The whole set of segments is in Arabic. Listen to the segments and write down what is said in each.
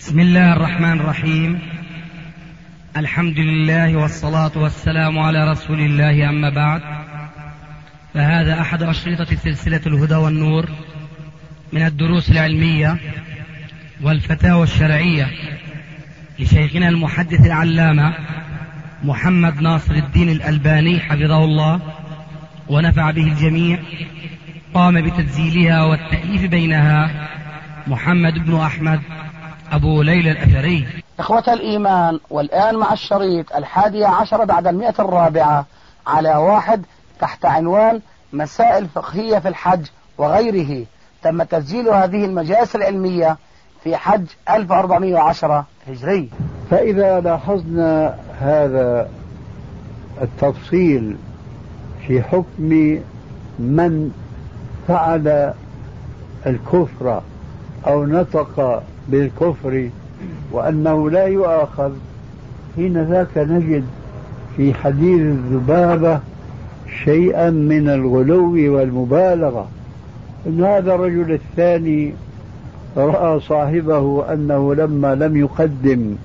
بسم الله الرحمن الرحيم. الحمد لله والصلاة والسلام على رسول الله، أما بعد، فهذا أحد أشرطة سلسلة الهدى والنور من الدروس العلمية والفتاوى الشرعية لشيخنا المحدث العلامة محمد ناصر الدين الألباني حفظه الله ونفع به الجميع. قام بتسجيلها والتأليف بينها محمد بن أحمد أبو ليلى الأثري. إخوة الإيمان، والآن مع الشريط 11 بعد 104 على 1 تحت عنوان مسائل فقهية في الحج وغيره. تم تسجيل هذه المجالس العلمية في حج 1410 هجري. فإذا لاحظنا هذا التفصيل في حكم من فعل الكفر أو نطق بالكفر وأنه لا يؤاخذ، حين ذاك نجد في حديث الذبابة شيئا من الغلو والمبالغة. إن هذا الرجل الثاني رأى صاحبه أنه لما لم يقدم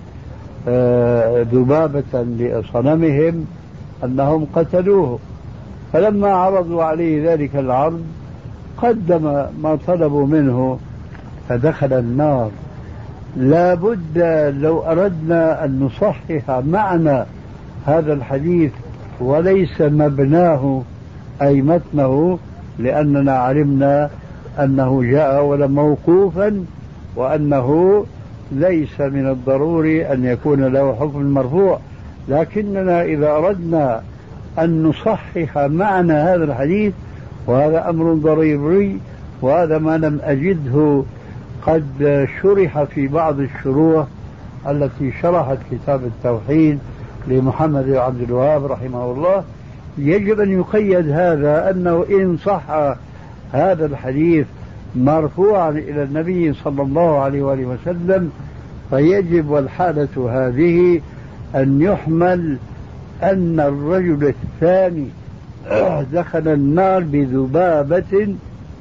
ذبابة لصنمهم أنهم قتلوه، فلما عرضوا عليه ذلك العرض قدم ما طلبوا منه فدخل النار. لا بد لو أردنا أن نصحح معنى هذا الحديث وليس مبناه أي متنه، لأننا علمنا أنه جاء ولا موقوفا، وأنه ليس من الضروري أن يكون له حكم مرفوع. لكننا إذا أردنا أن نصحح معنى هذا الحديث، وهذا أمر ضروري، وهذا ما لم أجده قد شرح في بعض الشروح التي شرحت كتاب التوحيد لمحمد بن عبد الوهاب رحمه الله، يجب أن يقيد هذا أنه إن صح هذا الحديث مرفوعا إلى النبي صلى الله عليه وآله وسلم، فيجب والحالة هذه أن يحمل أن الرجل الثاني دخل النار بذبابة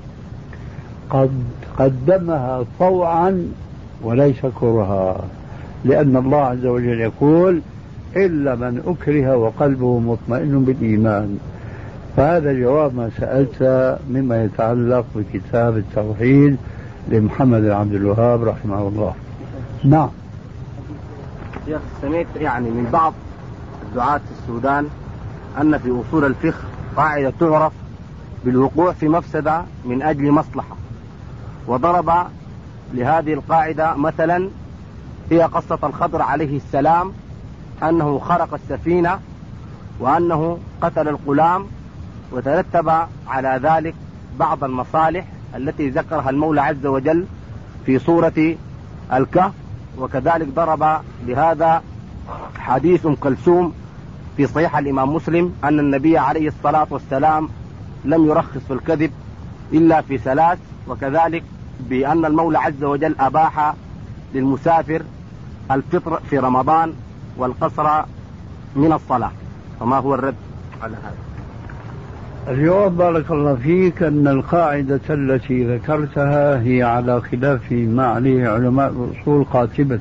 قد قدمها طوعا وليس كرها، لأن الله عز وجل يقول إلا من أكره وقلبه مطمئن بالإيمان. فهذا جواب ما سألت مما يتعلق بكتاب التوحيد لمحمد بن عبد الوهاب رحمه الله. نعم. شيخ، سمعت من بعض الدعاة في السودان أن في أصول الفقه قاعدة تعرف بالوقوع في مفسدة من أجل مصلحة، وضرب لهذه القاعدة مثلا هي قصة الخضر عليه السلام، أنه خرق السفينة وأنه قتل الغلام، وترتب على ذلك بعض المصالح التي ذكرها المولى عز وجل في سورة الكهف. وكذلك ضرب لهذا حديث كلثوم في صحيح الإمام مسلم أن النبي عليه الصلاة والسلام لم يرخص في الكذب إلا في 3، وكذلك بأن المولى عز وجل أباح للمسافر الفطر في رمضان والقصر من الصلاة. فما هو الرد على هذا؟ الجواب بارك الله فيك أن القاعدة التي ذكرتها هي على خلاف ما عليه علماء الأصول قاطبة،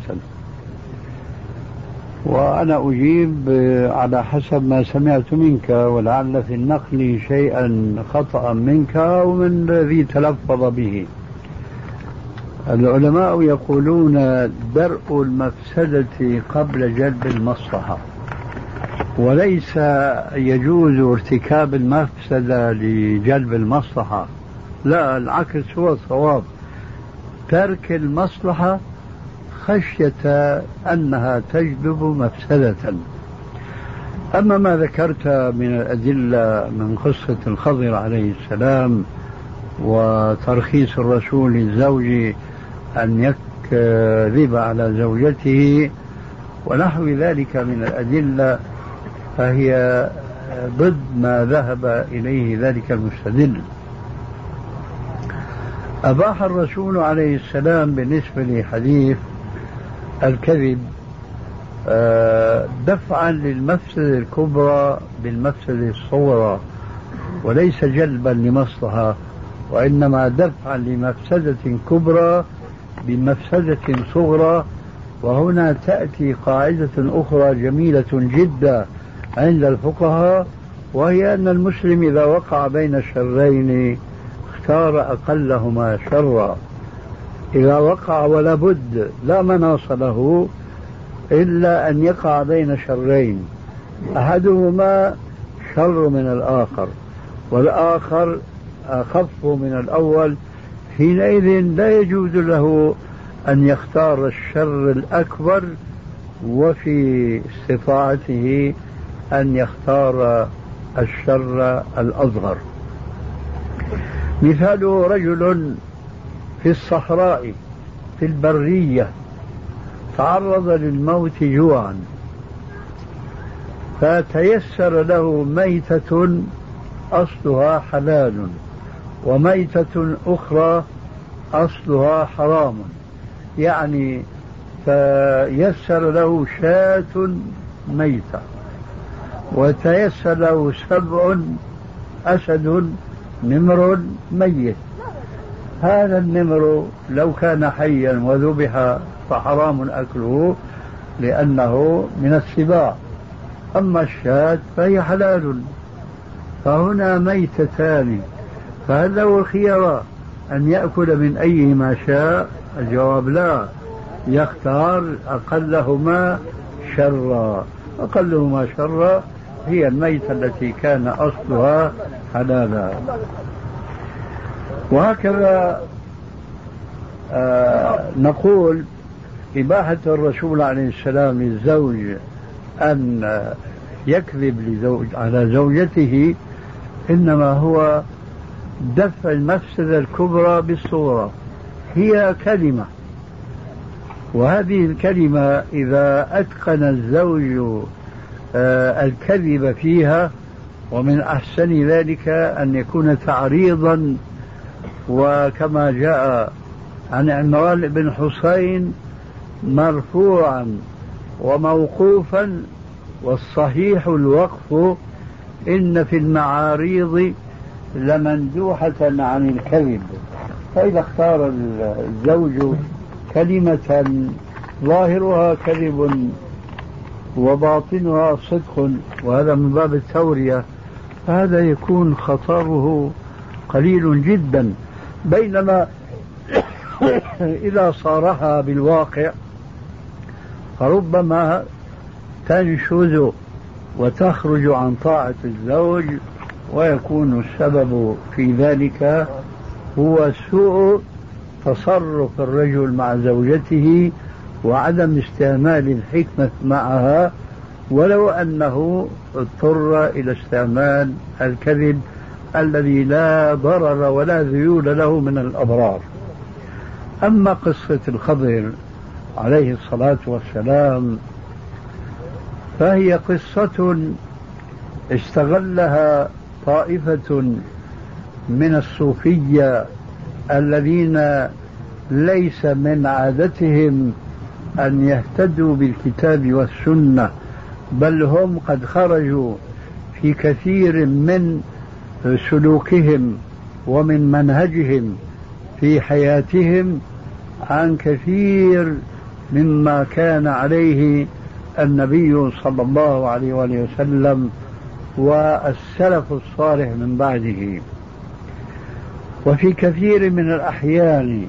وأنا أجيب على حسب ما سمعت منك، ولعل في النقل شيئا خطأ منك ومن الذي تلفظ به. العلماء يقولون درء المفسدة قبل جلب المصلحة، وليس يجوز ارتكاب المفسدة لجلب المصلحة، لا، العكس هو الصواب، ترك المصلحة خشية أنها تجلب مفسدة. أما ما ذكرت من الأدلة من قصة الخضر عليه السلام وترخيص الرسول للزوج أن يكذب على زوجته ونحو ذلك من الأدلة، فهي ضد ما ذهب إليه ذلك المستدل. أباح الرسول عليه السلام بالنسبة لحديث الكذب دفعا للمفسدة الكبرى بالمفسدة الصغرى، وليس جلبا لمصلحة، وإنما دفعا لمفسدة كبرى بمفسدة صغرى وهنا تأتي قاعدة أخرى جميلة جدا عند الفقهاء، وهي أن المسلم إذا وقع بين شرين اختار أقلهما شرا. إذا وقع ولا بد لا مناص له إلا أن يقع بين شرين، أحدهما شر من الآخر والآخر أخف من الأول، حينئذ لا يجوز له أن يختار الشر الأكبر، وفي استطاعته أن يختار الشر الأصغر. مثاله رجل في الصحراء في البرية تعرض للموت جوعا، فتيسر له ميتة أصلها حلال وميتة أخرى أصلها حرام، يعني فيسر له شاة ميتة وتيسر له 7 أسد نمر ميت. هذا النمر لو كان حيا وذبح فحرام أكله لأنه من السباع، أما الشاة فهي حلال. فهنا ميتتان، فهل له الخيار أن يأكل من أيهما شاء؟ الجواب لا، يختار أقلهما شرا. أقلهما شرا هي الميتة التي كان أصلها حلالا. وهكذا نقول إباحة الرسول عليه السلام للزوج أن يكذب على زوجته إنما هو دفع المفسدة الكبرى بالصورة. هي كلمة، وهذه الكلمة إذا أتقن الزوج الكذب فيها، ومن أحسن ذلك أن يكون تعريضا، وكما جاء عن عمران بن حسين مرفوعا وموقوفا، والصحيح الوقف، إن في المعاريض لمندوحة عن الكذب. فإذا اختار الزوج كلمة ظاهرها كذب وباطنها صدق، وهذا من باب التورية، فهذا يكون خطره قليل جدا. بينما إذا صارها بالواقع فربما تنشز وتخرج عن طاعة الزوج، ويكون السبب في ذلك هو سوء تصرف الرجل مع زوجته وعدم استعمال الحكمة معها، ولو أنه اضطر إلى استعمال الكذب الذي لا ضرر ولا ذيول له من الأضرار. أما قصة الخضر عليه الصلاة والسلام فهي قصة استغلها طائفة من الصوفية الذين ليس من عادتهم أن يهتدوا بالكتاب والسنة، بل هم قد خرجوا في كثير من سلوكهم ومن منهجهم في حياتهم عن كثير مما كان عليه النبي صلى الله عليه وآله وسلم والسلف الصالح من بعده. وفي كثير من الأحيان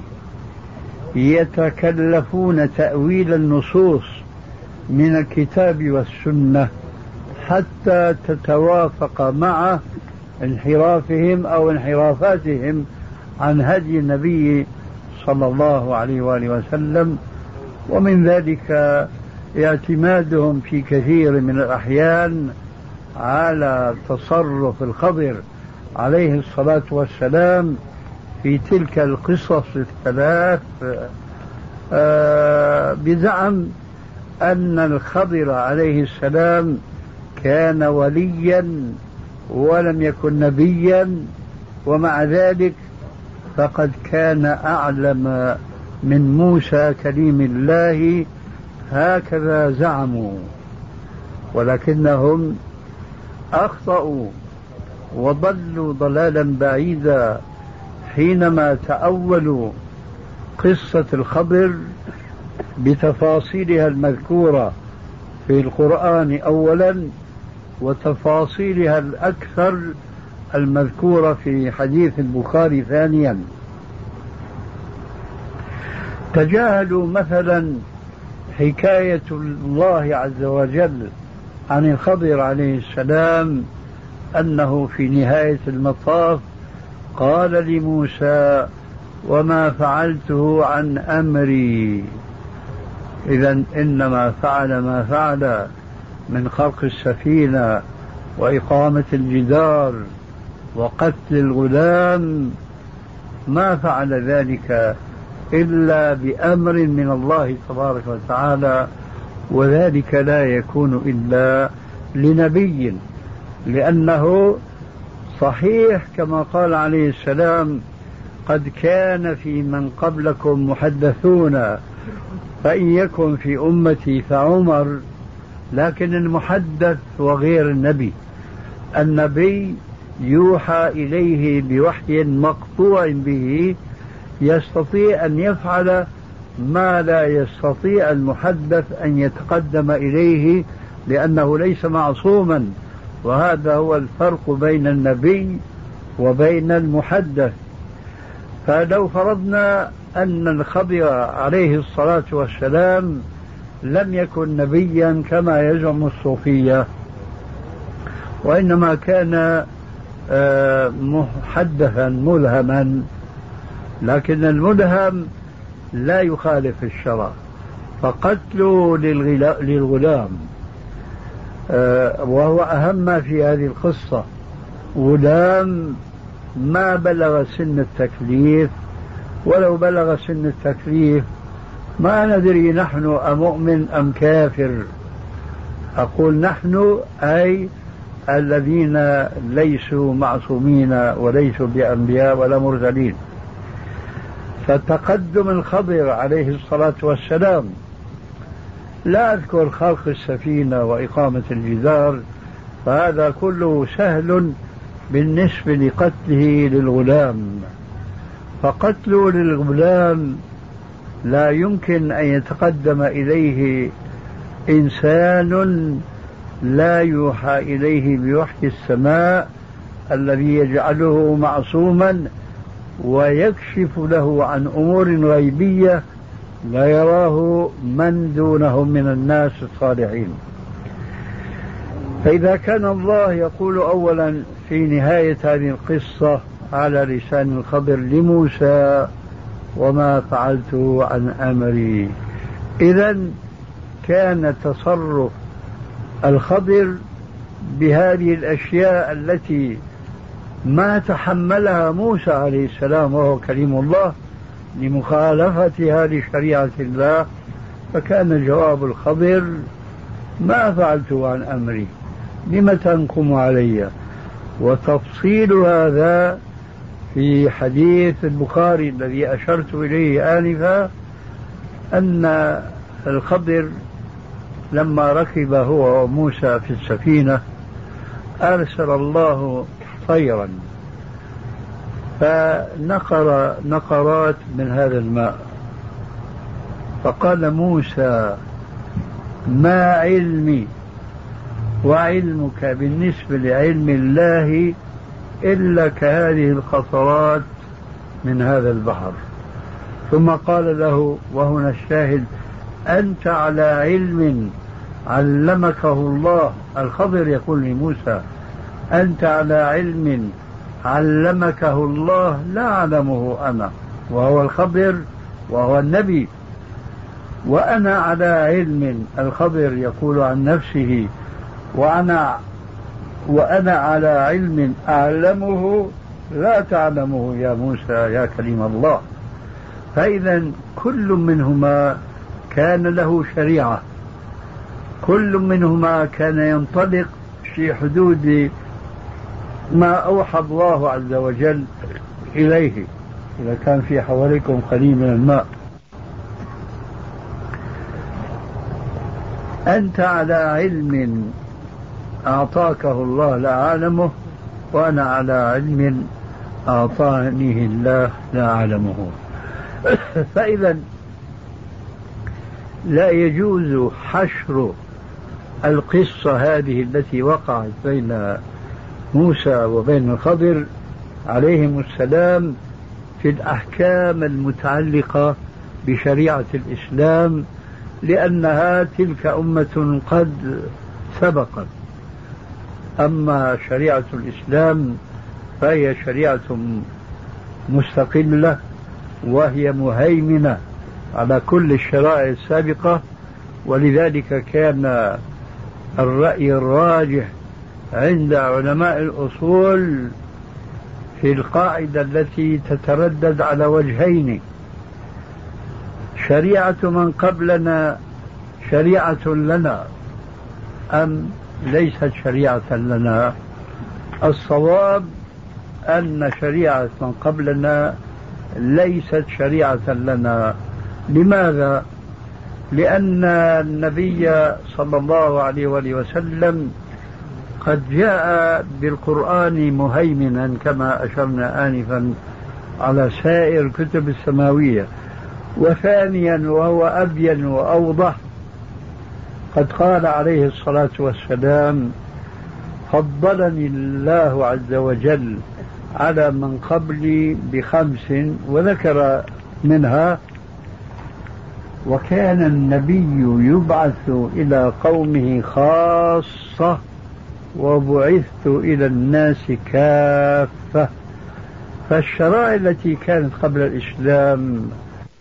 يتكلفون تأويل النصوص من الكتاب والسنة حتى تتوافق مع انحرافهم أو انحرافاتهم عن هدي النبي صلى الله عليه وآله وسلم. ومن ذلك اعتمادهم في كثير من الأحيان على تصرف الخضر عليه الصلاة والسلام في تلك القصص الثلاث، بزعم أن الخضر عليه السلام كان وليا ولم يكن نبيا، ومع ذلك فقد كان أعلم من موسى كليم الله، هكذا زعموا، ولكنهم أخطأوا وضلوا ضلالا بعيدا حينما تأولوا قصة الخضر بتفاصيلها المذكورة في القرآن أولا، وتفاصيلها الأكثر المذكورة في حديث البخاري ثانيا. تجاهلوا مثلا حكاية الله عز وجل عن الخضر عليه السلام أنه في نهاية المطاف قال لموسى: وما فعلته عن أمري. إذن إنما فعل ما فعل من خلق السفينة وإقامة الجدار وقتل الغلام، ما فعل ذلك إلا بأمر من الله تبارك وتعالى، وذلك لا يكون إلا لنبي، لأنه صحيح كما قال عليه السلام: قد كان في من قبلكم محدثون فإن يكن في أمتي فعمر. لكن المحدث وغير النبي، النبي يوحى إليه بوحي مقطوع به، يستطيع أن يفعل ما لا يستطيع المحدث أن يتقدم إليه، لأنه ليس معصوما. وهذا هو الفرق بين النبي وبين المحدث. فلو فرضنا أن الخضر عليه الصلاة والسلام لم يكن نبيا كما يزعم الصوفية، وإنما كان محدثا ملهما، لكن الملهم لا يخالف الشرع، فقتله للغلام وهو أهم ما في هذه القصة. غلام ما بلغ سن التكليف، ولو بلغ سن التكليف ما ندري نحن أمؤمن أم كافر. أقول نحن أي الذين ليسوا معصومين وليسوا بأنبياء ولا مرسلين. فتقدم الخضر عليه الصلاة والسلام، لا أذكر خلق السفينة وإقامة الجدار، فهذا كله سهل بالنسبة لقتله للغلام. فقتله للغلام لا يمكن أن يتقدم إليه إنسان لا يوحى إليه بوحي السماء الذي يجعله معصوما ويكشف له عن أمور غيبية لا يراه من دونهم من الناس الصالحين. فإذا كان الله يقول أولا في نهاية هذه القصة على لسان الخضر لموسى: وما فعلته عن أمري، إذن كان تصرف الخضر بهذه الأشياء التي ما تحملها موسى عليه السلام وهو كليم الله لمخالفتها لشريعة الله، فكان جواب الخضر: ما فعلته عن أمري، لم تنقم علي. وتفصيل هذا في حديث البخاري الذي أشرت إليه آنفا، أن الخضر لما ركب هو وموسى في السفينة أرسل الله طيرا فنقر نقرات من هذا الماء، فقال موسى: ما علمي وعلمك بالنسبة لعلم الله إلا كهذه القطرات من هذا البحر. ثم قال له، وهنا الشاهد: أنت على علم علمكه الله. الخضر يقول لموسى: أنت على علم علمكه الله لا أعلمه أنا، وهو الخضر وهو النبي، وأنا على علم. الخضر يقول عن نفسه: وأنا على علم أعلمه لا تعلمه يا موسى يا كليم الله. فإذا كل منهما كان له شريعة، كل منهما كان ينطلق في حدود ما أوحى الله عز وجل إليه. إذا كان في حواليكم قليل من الماء: أنت على علم أعطاكه الله لا أعلمه، وأنا على علم أعطانيه الله لا أعلمه. فإذا لا يجوز حشر القصة هذه التي وقعت بين موسى وبين الخضر عليهم السلام في الأحكام المتعلقة بشريعة الإسلام، لأنها تلك أمة قد سبقت. أما شريعة الإسلام فهي شريعة مستقلة، وهي مهيمنة على كل الشرائع السابقة. ولذلك كان الرأي الراجح عند علماء الأصول في القاعدة التي تتردد على وجهين: شريعة من قبلنا شريعة لنا أم ليست شريعة لنا؟ الصواب أن شريعة من قبلنا ليست شريعة لنا. لماذا؟ لأن النبي صلى الله عليه وآله وسلم قد جاء بالقرآن مهيمنا كما أشرنا آنفا على سائر الكتب السماوية. وثانيا وهو أبين وأوضح، قد قال عليه الصلاة والسلام: فضلني الله عز وجل على من قبلي ب5، وذكر منها: وكان النبي يبعث إلى قومه خاصة وبعثت إلى الناس كافة. فالشرائع التي كانت قبل الإسلام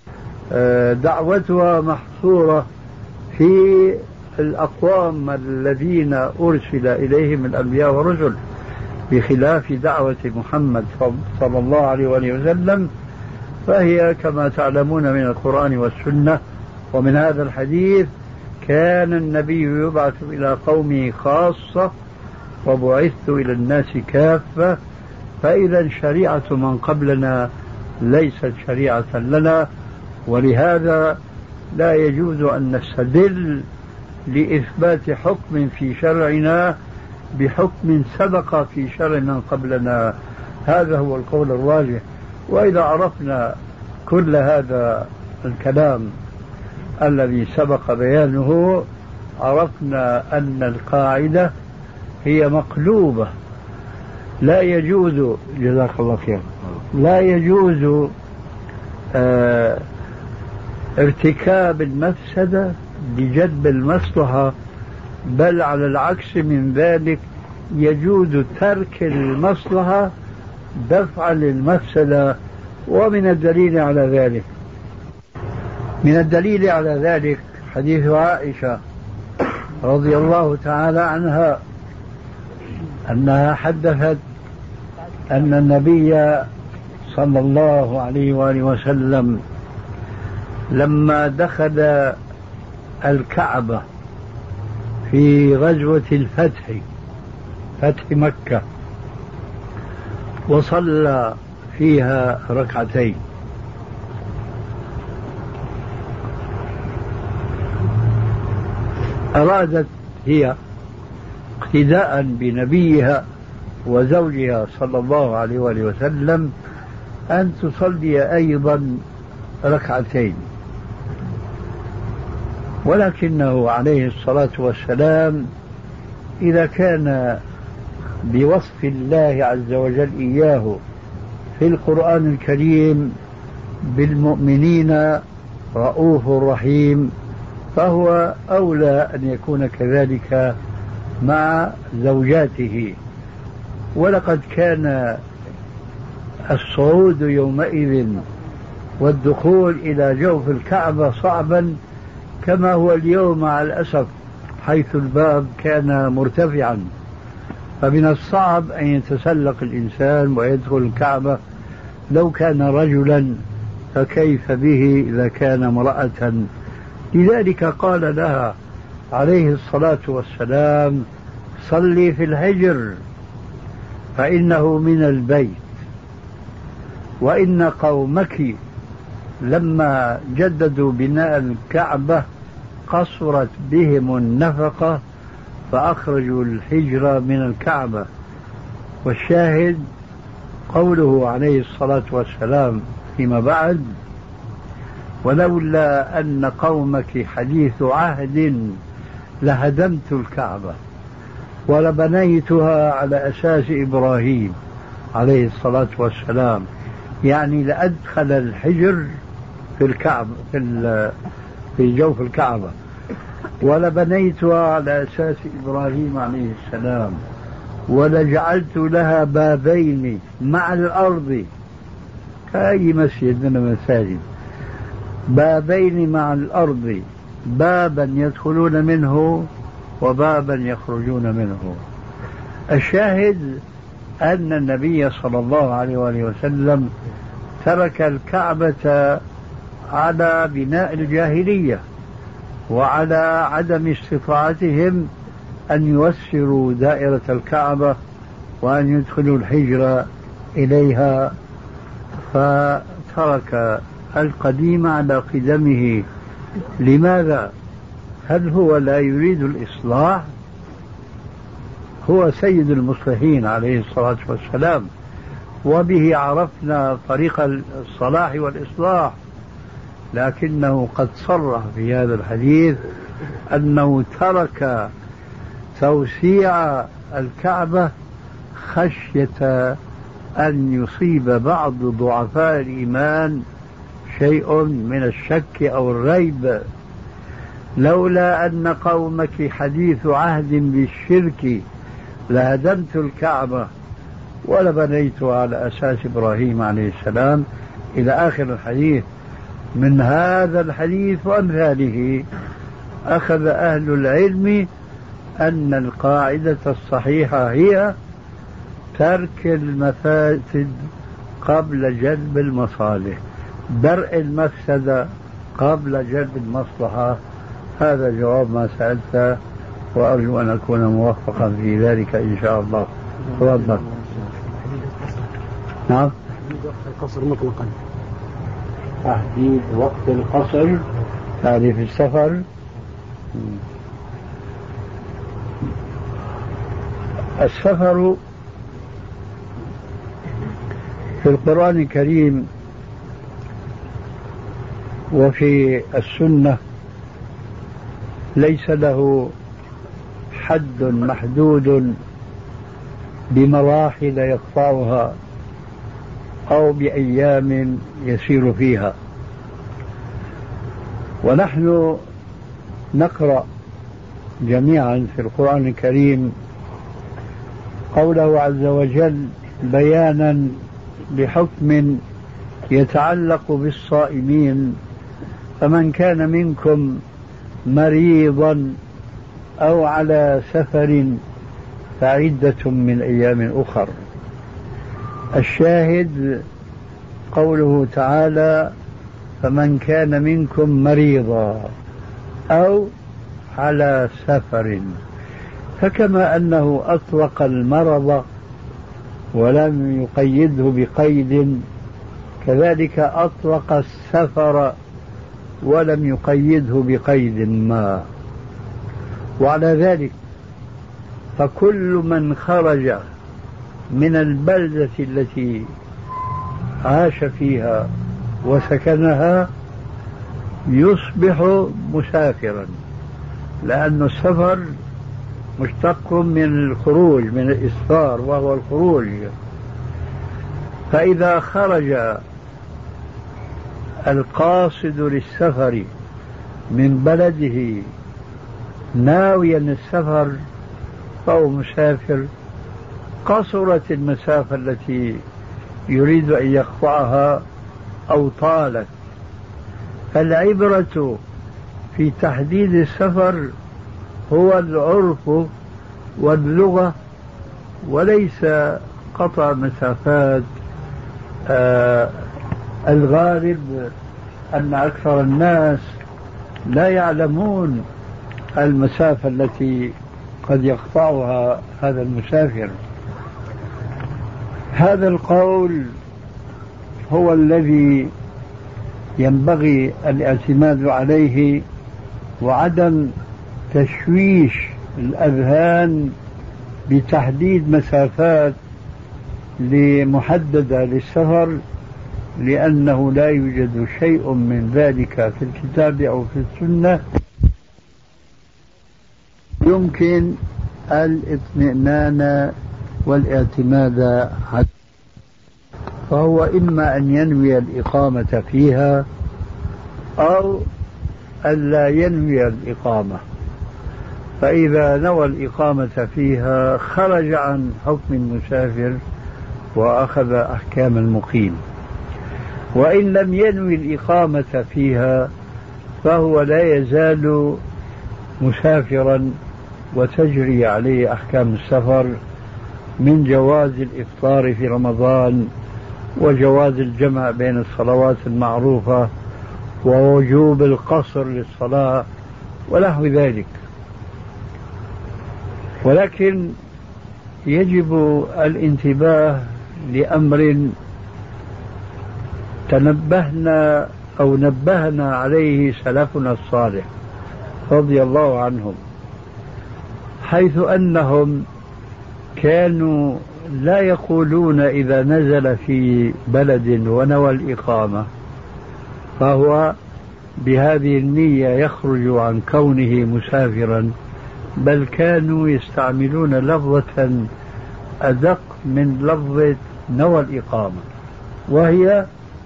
دعوتها محصورة في الأقوام الذين أرسل إليهم الأنبياء والرسل، بخلاف دعوة محمد صلى الله عليه وسلم، فهي كما تعلمون من القرآن والسنة ومن هذا الحديث: كان النبي يبعث إلى قومه خاصة وبعثت إلى الناس كافة. فإذا شريعة من قبلنا ليست شريعة لنا، ولهذا لا يجوز أن نستدل لإثبات حكم في شرعنا بحكم سبق في شرع من قبلنا. هذا هو القول الراجح. وإذا عرفنا كل هذا الكلام الذي سبق بيانه، عرفنا أن القاعدة هي مقلوبة. لا يجوز، جزاك الله خير، لا يجوز ارتكاب المفسدة لجلب المصلحة، بل على العكس من ذلك يجوز ترك المصلحة دفعا للمفسدة. ومن الدليل على ذلك حديث عائشة رضي الله تعالى عنها أنها حدثت أن النبي صلى الله عليه وآله وسلم لما دخل الكعبة في غزوة الفتح، فتح مكة، وصلى فيها ركعتين، أرادت هي اقتداء بنبيها وزوجها صلى الله عليه وآله وسلم أن تصلي أيضا ركعتين، ولكنه عليه الصلاة والسلام إذا كان بوصف الله عز وجل إياه في القرآن الكريم بالمؤمنين رؤوف رحيم، فهو أولى أن يكون كذلك مع زوجاته. ولقد كان الصعود يومئذ والدخول إلى جوف الكعبة صعبا كما هو اليوم مع الأسف، حيث الباب كان مرتفعا، فمن الصعب أن يتسلق الإنسان ويدخل الكعبة لو كان رجلا، فكيف به إذا كان امرأة؟ لذلك قال لها عليه الصلاة والسلام: صلي في الحجر فإنه من البيت، وإن قومك لما جددوا بناء الكعبة قصرت بهم النفقة فأخرجوا الحجر من الكعبة. والشاهد قوله عليه الصلاة والسلام فيما بعد: ولولا أن قومك حديث عهد لهدمت الكعبة ولبنيتها على أساس إبراهيم عليه الصلاة والسلام، يعني لأدخل الحجر في الكعبة في جوف الكعبة، ولبنيتها على أساس إبراهيم عليه السلام، ولجعلت لها بابين مع الأرض كأي مسجد من المساجد، بابين مع الأرض، بابا يدخلون منه وبابا يخرجون منه. الشاهد أن النبي صلى الله عليه وآله وسلم ترك الكعبة على بناء الجاهلية وعلى عدم استطاعتهم أن يوسروا دائرة الكعبة وأن يدخلوا الحجر إليها، فترك القديم على قدمه. لماذا؟ هل هو لا يريد الإصلاح؟ هو سيد المصلحين عليه الصلاة والسلام، وبه عرفنا طريق الصلاح والإصلاح، لكنه قد صرح في هذا الحديث أنه ترك توسيع الكعبة خشية أن يصيب بعض ضعفاء الإيمان شيء من الشك أو الريب. لولا أن قومك حديث عهد بالشرك لهدمت الكعبة ولبنيتها على أساس إبراهيم عليه السلام إلى آخر الحديث. من هذا الحديث وأمثاله أخذ أهل العلم أن القاعدة الصحيحة هي ترك المفاسد قبل جلب المصالح، درء المفسدة قبل جلب المصلحة. هذا جواب ما سألت، وأرجو أن أكون موفقا في ذلك إن شاء الله. تفضل. نعم. القصر مطلقا. تحديد وقت القصر، تعريف السفر. السفر في القرآن الكريم وفي السنة ليس له حد محدود بمراحل يقطعها أو بأيام يسير فيها. ونحن نقرأ جميعا في القرآن الكريم قوله عز وجل بيانا لحكم يتعلق بالصائمين: فمن كان منكم مريضا أو على سفر فعدة من أيام أخر. الشاهد قوله تعالى: فمن كان منكم مريضا أو على سفر. فكما أنه أطلق المرض ولم يقيده بقيد، كذلك أطلق السفر ولم يقيده بقيد ما. وعلى ذلك فكل من خرج من البلدة التي عاش فيها وسكنها يصبح مسافرا، لأن السفر مشتق من الخروج، من الإسفار وهو الخروج. فإذا خرج القاصد للسفر من بلده ناويا السفر فهو مسافر، قصرت المسافة التي يريد أن يقطعها أو طالت. فالعبرة في تحديد السفر هو العرف واللغة، وليس قطع مسافات. الغالب أن أكثر الناس لا يعلمون المسافة التي قد يقطعها هذا المسافر. هذا القول هو الذي ينبغي الاعتماد عليه، وعدم تشويش الأذهان بتحديد مسافات محددة للسفر لأنه لا يوجد شيء من ذلك في الكتاب أو في السنة يمكن الاطمئنان والاعتماد عليه، فهو إما أن ينوي الإقامة فيها أو ألا ينوي الإقامة. فإذا نوى الإقامة فيها خرج عن حكم المسافر وأخذ أحكام المقيم، وإن لم ينوي الإقامة فيها فهو لا يزال مسافرا وتجري عليه أحكام السفر من جواز الإفطار في رمضان وجواز الجمع بين الصلوات المعروفة ووجوب القصر للصلاة ونحو ذلك. ولكن يجب الانتباه لأمر تنبهنا أو نبهنا عليه سلفنا الصالح رضي الله عنهم، حيث أنهم كانوا لا يقولون إذا نزل في بلد ونوى الإقامة فهو بهذه النية يخرج عن كونه مسافرا، بل كانوا يستعملون لفظة أدق من لفظة نوى الإقامة، وهي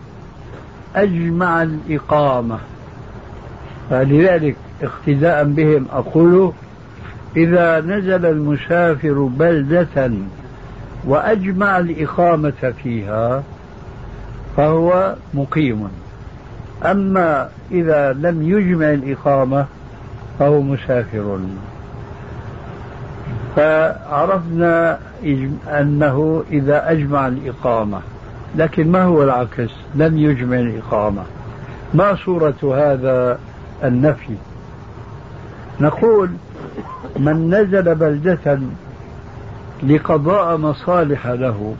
أجمع الإقامة. فلذلك اقتداء بهم أقول إذا نزل المسافر بلدة وأجمع الإقامة فيها فهو مقيم، أما إذا لم يجمع الإقامة فهو مسافر. فعرفنا أنه إذا أجمع الإقامة، لكن ما هو العكس؟ لم يجمع الإقامة، ما صورة هذا النفي؟ نقول من نزل بلدة لقضاء مصالح له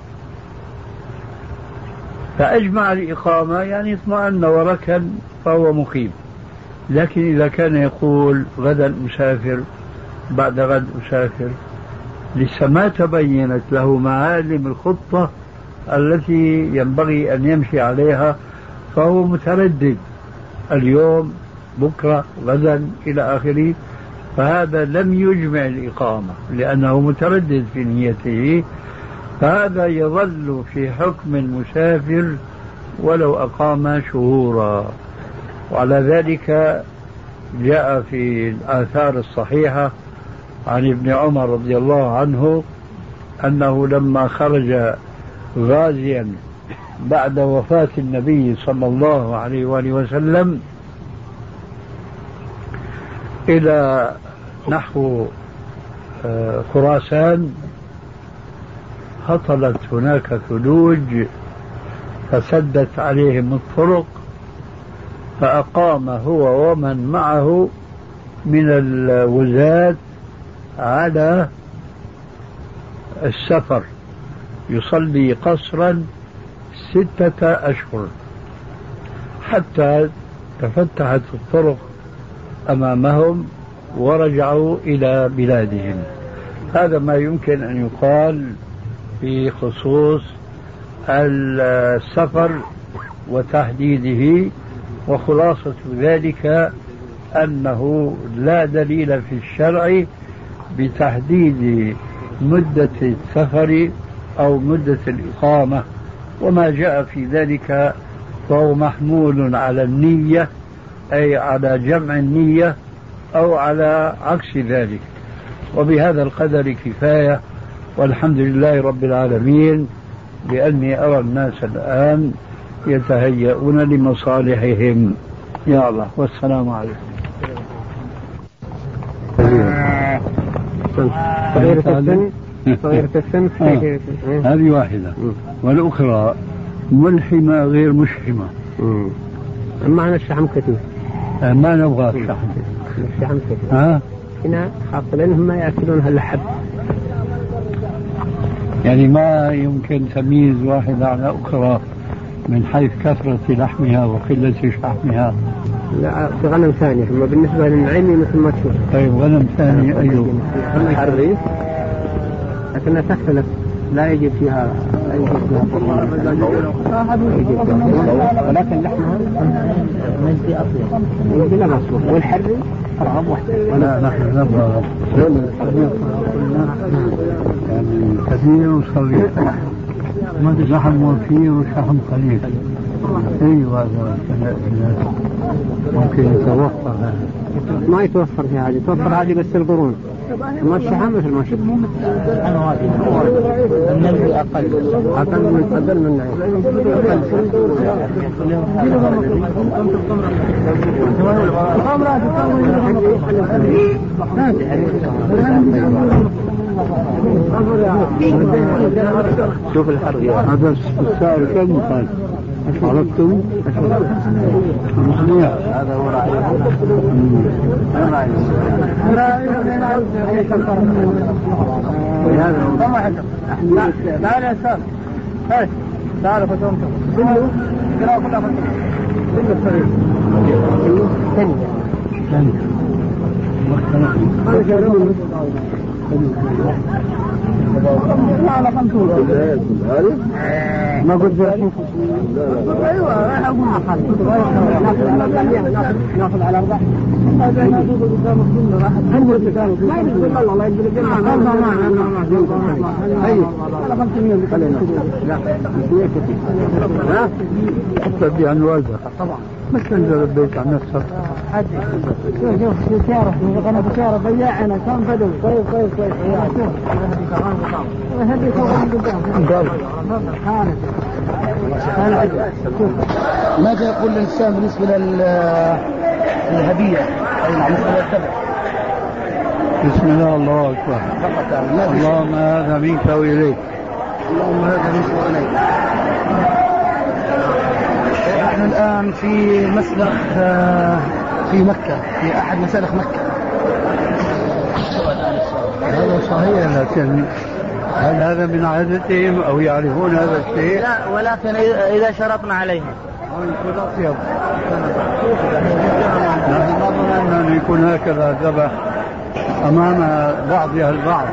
فأجمع الإقامة يعني اطمأن وركن فهو مقيم. لكن إذا كان يقول غدا أسافر بعد غد أسافر لسه ما تبينت له معالم الخطة التي ينبغي أن يمشي عليها فهو متردد اليوم بكرة غدا إلى آخره، فهذا لم يجمع الإقامة لأنه متردد في نيته، فهذا يظل في حكم المسافر ولو أقام شهورا. وعلى ذلك جاء في الآثار الصحيحة عن ابن عمر رضي الله عنه أنه لما خرج غازيا بعد وفاة النبي صلى الله عليه وآله وسلم إلى نحو خراسان هطلت هناك ثلوج فسدت عليهم الطرق، فأقام هو ومن معه من الوزاة على السفر يصلي قصرا 6 أشهر حتى تفتحت الطرق أمامهم ورجعوا إلى بلادهم. هذا ما يمكن أن يقال في خصوص السفر وتحديده، وخلاصة ذلك أنه لا دليل في الشرع بتحديد مدة السفر أو مدة الإقامة، وما جاء في ذلك فهو محمول على النية، أي على جمع النية أو على عكس ذلك. وبهذا القدر كفاية، والحمد لله رب العالمين بأني أرى الناس الآن يتهيئون لمصالحهم. يا الله، والسلام عليكم. صغيرة السن هذه واحدة، والأخرى ملحمة غير مشحمة. معنى الشحم كثير، ما نبغى الشحم. الشحم كثير هنا خاصة لأنهم ما يأكلونها اللحم، يعني ما يمكن تمييز واحدة على أخرى من حيث كثرة لحمها وقلة شحمها. لا، في غنم ثانية، أما بالنسبة للنعيمي مثل ما تشوف. طيب غنم ثاني أيوه الحريف لكنها تختلف، لا يجب فيها ولكن لحمها مجدي أطيب بلا مصروف والحري أرغب واحدة. لا نحن نبغى يعني كثير وصغير، لحم وفير وشحم قليل. ايوه هذا ممكن يتوفر هذا. ما يتوفر في هذه، يتوفر هذه بس القرون. ما الشحم مثل ما شفت. النبي أقل من شوف الحرب هذا السائل كم قال عرفتم؟ هذا هو رأيه. لا لا سال تعال فتوم كله كلا كله كله ما قلت ايوه اقول ناخذ على اربع حتى بأن والدك طبعا بس تنزل البيت عن نفسك سيارة أنا بسيارة بياع أنا كان بدو طيب هدي ماذا يقول الإنسان بالنسبة للهدية أي بالنسبة للتبع؟ بسم الله الله أكبر. اللهم هذا منك وإليك. اللهم هذا منك وإليك. نحن الآن في مسلخ في مكة، في أحد مسالخ مكة. هذا صحيح، لكن هل هذا من عادتهم أو يعرفون هذا الشيء؟ لا، ولكن إذا شرطنا عليهم نحن نظن أن يكون هكذا ذبح أمام بعضها البعض،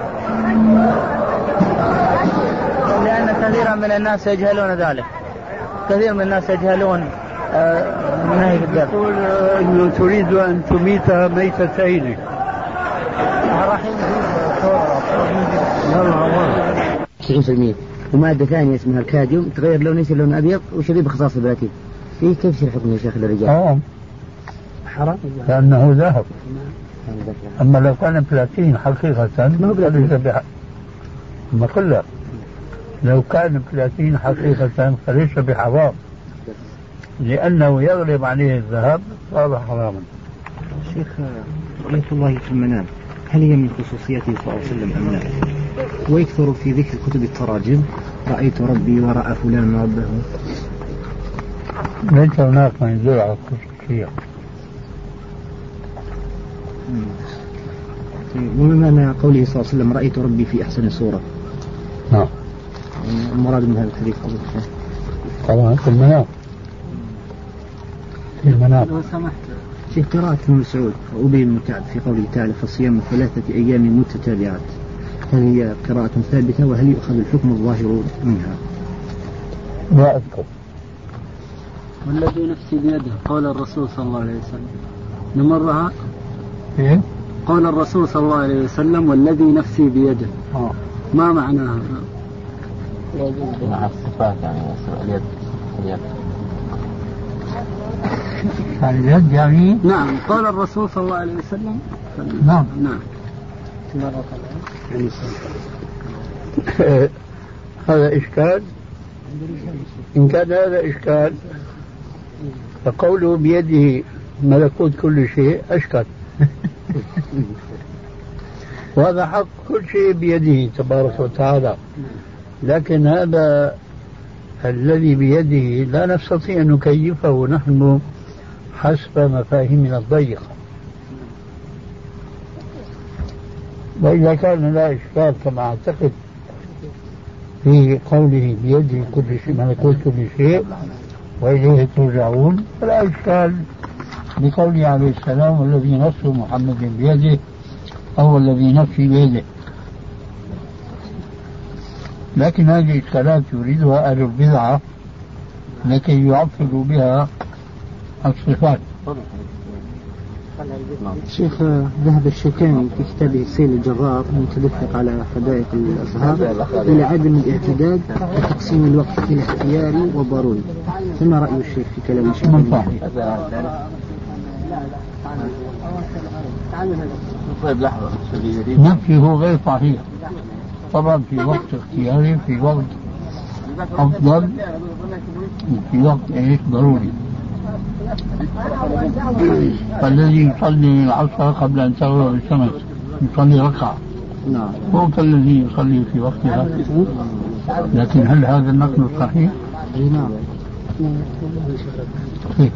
لأن كثيرا من الناس يجهلون ذلك. كثير من الناس يجهلون نهي الذبح. تقول أنه تريد أن تميت ميتتين. يلا 90%. ومادة ثانية اسمها الكاديوم تغير لونه يصير لون أبيض وشديد بخصائص البلاتين. فيه كيف يصير حكم يا شيخ للرجال؟ حرام لأنه ذهب. أما لو كان بلاتين حقيقة ما هو بلاتين. ما كله لو كان بلاتين حقيقة فليس بحرام، لأنه يغلب عليه الذهب صار حراما. شيخ رأيت الله في المنام، هل هي من خصوصياته صلى الله عليه وسلم أم لا؟ ويكثر في ذكر كتب التراجم رأيت ربي ورأى فلان ربه. ليس هناك ما يدل على الخصوصية. وما معنى قوله صلى الله عليه وسلم رأيت ربي في أحسن صورة؟ نعم. المراد من هذا الحديث طبعا في المنام. في المنام. لو سمحت في قراءة ابن مسعود وأبي بن كعب في قوله تعالى فصيام 3 أيام متتابعات، هل هي قراءة ثابتة وهل يؤخذ الحكم الظاهر منها؟ لا أذكر. والذي نفسي بيده قال الرسول صلى الله عليه وسلم نمرها. إيه؟ قال الرسول صلى الله عليه وسلم والذي نفسي بيده. ما معناها؟ مع الصفات يعني اليد. اليد يعني؟ نعم قال الرسول صلى الله عليه وسلم. نعم. هذا إشكال. إن كان هذا إشكال فقوله بيده ملكوت كل شيء أشكال. وهذا حق كل شيء بيده تبارك وتعالى، لكن هذا الذي بيده لا نستطيع أن نكيفه نحن حسب مفاهيمنا الضيقة. وإذا كان لا إشكال كما أعتقد في قوله بيده كل شيء ملكوت كل شيء وإليه ترجعون فلا إشكال بقوله عليه السلام والذي نفس محمد بيده أو الذي نفسي بيده. لكن هذه الإشكالات يريدها أهل البدعة لكي يعطلوا بها الصفات. شيخ، ذهب الشوكاني في كتابه السيل الجرار المتدفق على حدائق الأزهار إلى عدم الاعتداد بتقسيم الوقت إلى اختياري وضروري، فما رأي الشيخ في كلام الشوكاني؟ نفسه غير صحيح. طبعا في وقت اختياري، في وقت أفضل، في وقت إيش ضروري. فالذي يصلي العصر قبل أن تغرب الشمس يصلي ركعة، هو كالذي يصلي في وقتها. لكن هل هذا النقل صحيح؟ نعم. كيف؟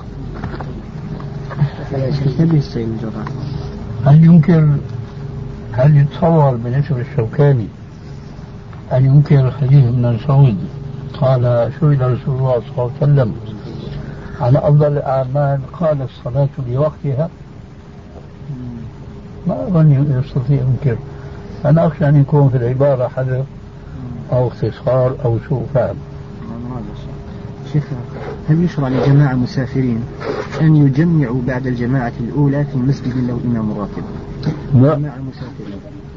هل يتصور بالنسبة للشوكاني أن ينكر الحديث من مسعود قال سئل رسول الله صلى الله عليه وسلم على أفضل الأعمال قال الصلاة لوقتها؟ ما أظن يستطيع ينكر. أنا أخشى أن يكون في العبارة حذف أو اختصار أو سوء فهم. شيخ، هل يشرع لجماعة مسافرين أن يجمعوا بعد الجماعة الأولى في مسجد له إمام راتب؟ لا، جماعة مسافرين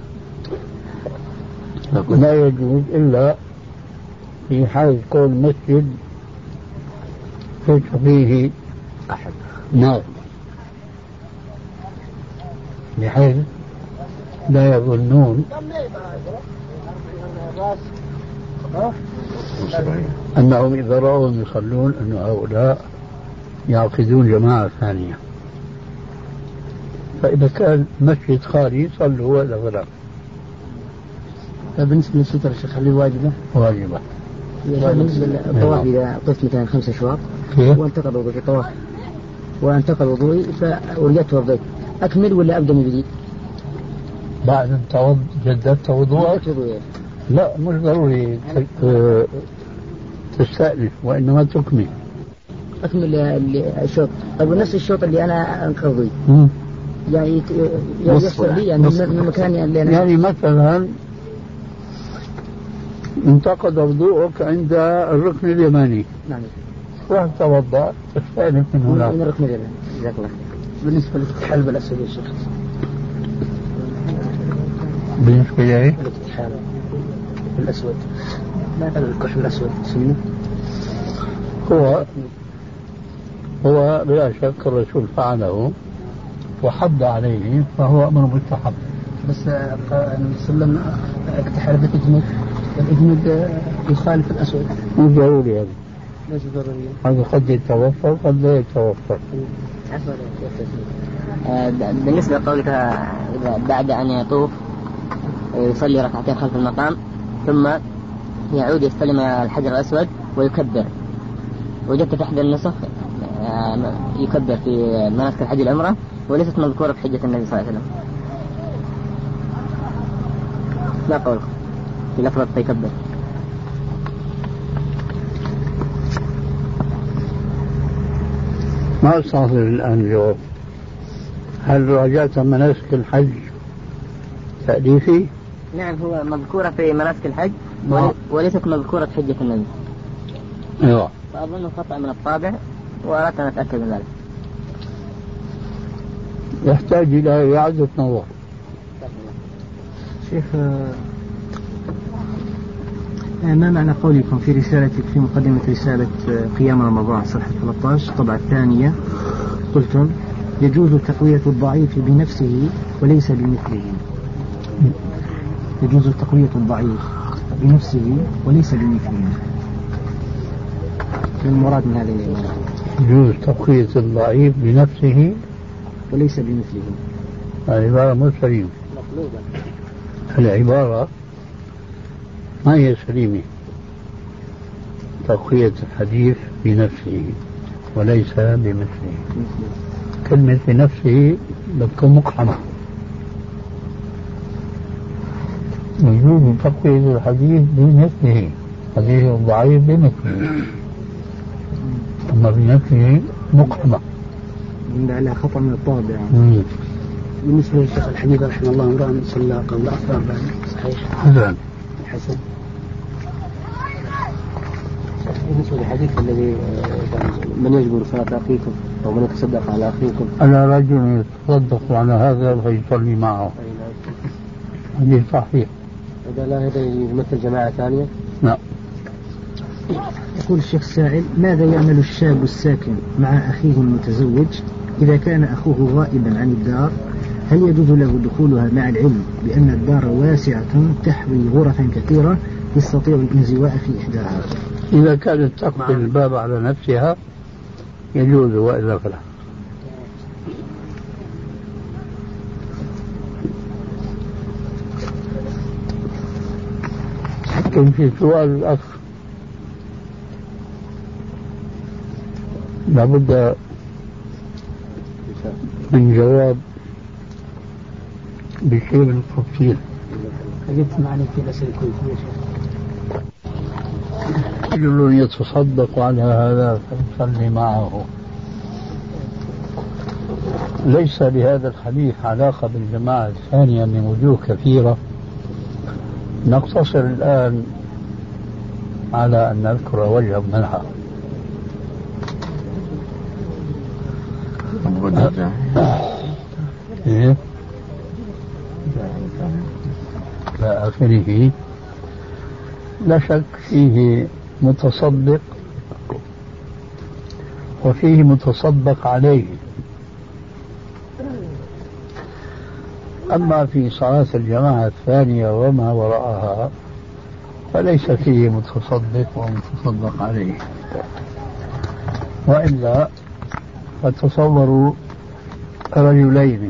لا يجوز إلا في حال كون مسجد ليس فيه أحد. نعم، بحيث لا يظنون أنهم إذا رأوهم يصلون أن هؤلاء يعقدون جماعة ثانية. فإذا كان مسجد خالي صلوا ولا غير. بالنسبة للستر الشيخ هل واجبة؟ واجبة. بالنسبة للطواف إذا طفت مثلا 5 أشواط وانتقض وضوئي في الطواف وانتقض وضوئي ورجعت توضيت، أكمل ولا أبدأ من جديد؟ بعد أن جددت وضوءك؟ لا، مش ضروري تستأنف وإنما تكمل. أكمل الشوط. طيب نفس الشوط اللي أنا انقضي يعني يصل لي يعني من مكان اللي أنا يعني مثلا انتقد وضوءك عند الركن اليماني. نعم. روح توضأ تستأنف من هناك. من الركن اليماني. جزاك الله. بالنسبة للحلب الأسود يا شيخ. بالنسبة لإيه؟ الحلب الأسود. لا تقل الكشف الأسود سنة. هو بلا شك الرسول فعله وحض عليه فهو أمر مستحب. بس النبي صلى الله عليه وسلم اكتحل بالإجمد والإجمد يخالف الأسود. مو ضروري هذا. ليس ضروري. هذا قد يتوفر وقد لا يتوفر. بالنسبة لقولك إذا بعد أن يطوف يصلي ركعتين خلف المقام ثم يعود يستلم الحجر الأسود ويكبر، وجدت في أحد النسخ يكبر في مناسك الحج العمرة وليست مذكورة في حجة النبي صلى الله عليه وسلم. لا قول في لفظة يكبر. ما أستحضر الآن الجواب. هل راجعت مناسك الحج تأليفي؟ نعم، هو مذكورة في مناسك الحج وليست مذكورة في حجة النبي. أيوة. فأظنه خطأ من الطابع وأردت أن أتأكد من ذلك. يحتاج إلى إعادة نظر. شيخ، ما معنى قولكم في رسالتك في مقدمة رسالة قيام رمضان صفحة 13 طبعة الثانية قلتم يجوز تقوية الضعيف بنفسه وليس بمثله؟ يجوز تقوية الضعيف بنفسه وليس بمثله، المراد من هذه العبارة يجوز تقوية الضعيف بنفسه وليس بمثله. العبارة مو سليمة. العبارة ما هي سليمة. تقوية الحديث بنفسه وليس بمثله. كلمة بنفسه بتكون مقحمة. يجوز تقوية الحديث بمثله، حديث الضعيف بمثله، أما بنفسه مقحمة. على خطأ من الطابع. بالنسبة للشيخ الحديث رحمه الله امرأ صلى قبل أفراد صحيح؟ حسن. بالنسبة للحديث الذي من يجبر صلاة أخيكم أو من يتصدق على أخيكم. أنا رجل يتصدق على هذا فيصلي معه. هذه صحيح. إذا لا هذا يمثل جماعة ثانية؟ نعم. يقول الشيخ سائل: ماذا يعمل الشاب الساكن مع أخيه المتزوج إذا كان أخوه غائبا عن الدار؟ هل يجوز له دخولها مع العلم بأن الدار واسعة تحوي غرفا كثيرة يستطيع الانزواء في إحداها؟ إذا كانت تقفل الباب على نفسها يجوز، وإلا فلا. لكن في سؤال الأخ لابد من جواب بشيء من التفصيل. جبت معني في الأسئلة كويسة. رجل يتصدق على هذا فيصلي معه. ليس لهذا الحديث علاقة بالجماعة الثانية من وجوه كثيرة، نقتصر الآن على أن نذكر وجها منها. لا آخره لا شك فيه متصدق وفيه متصدق عليه. أما في صلاة الجماعة الثانية وما وراءها فليس فيه متصدق ومتصدق عليه. وإلا فتصوروا رجلين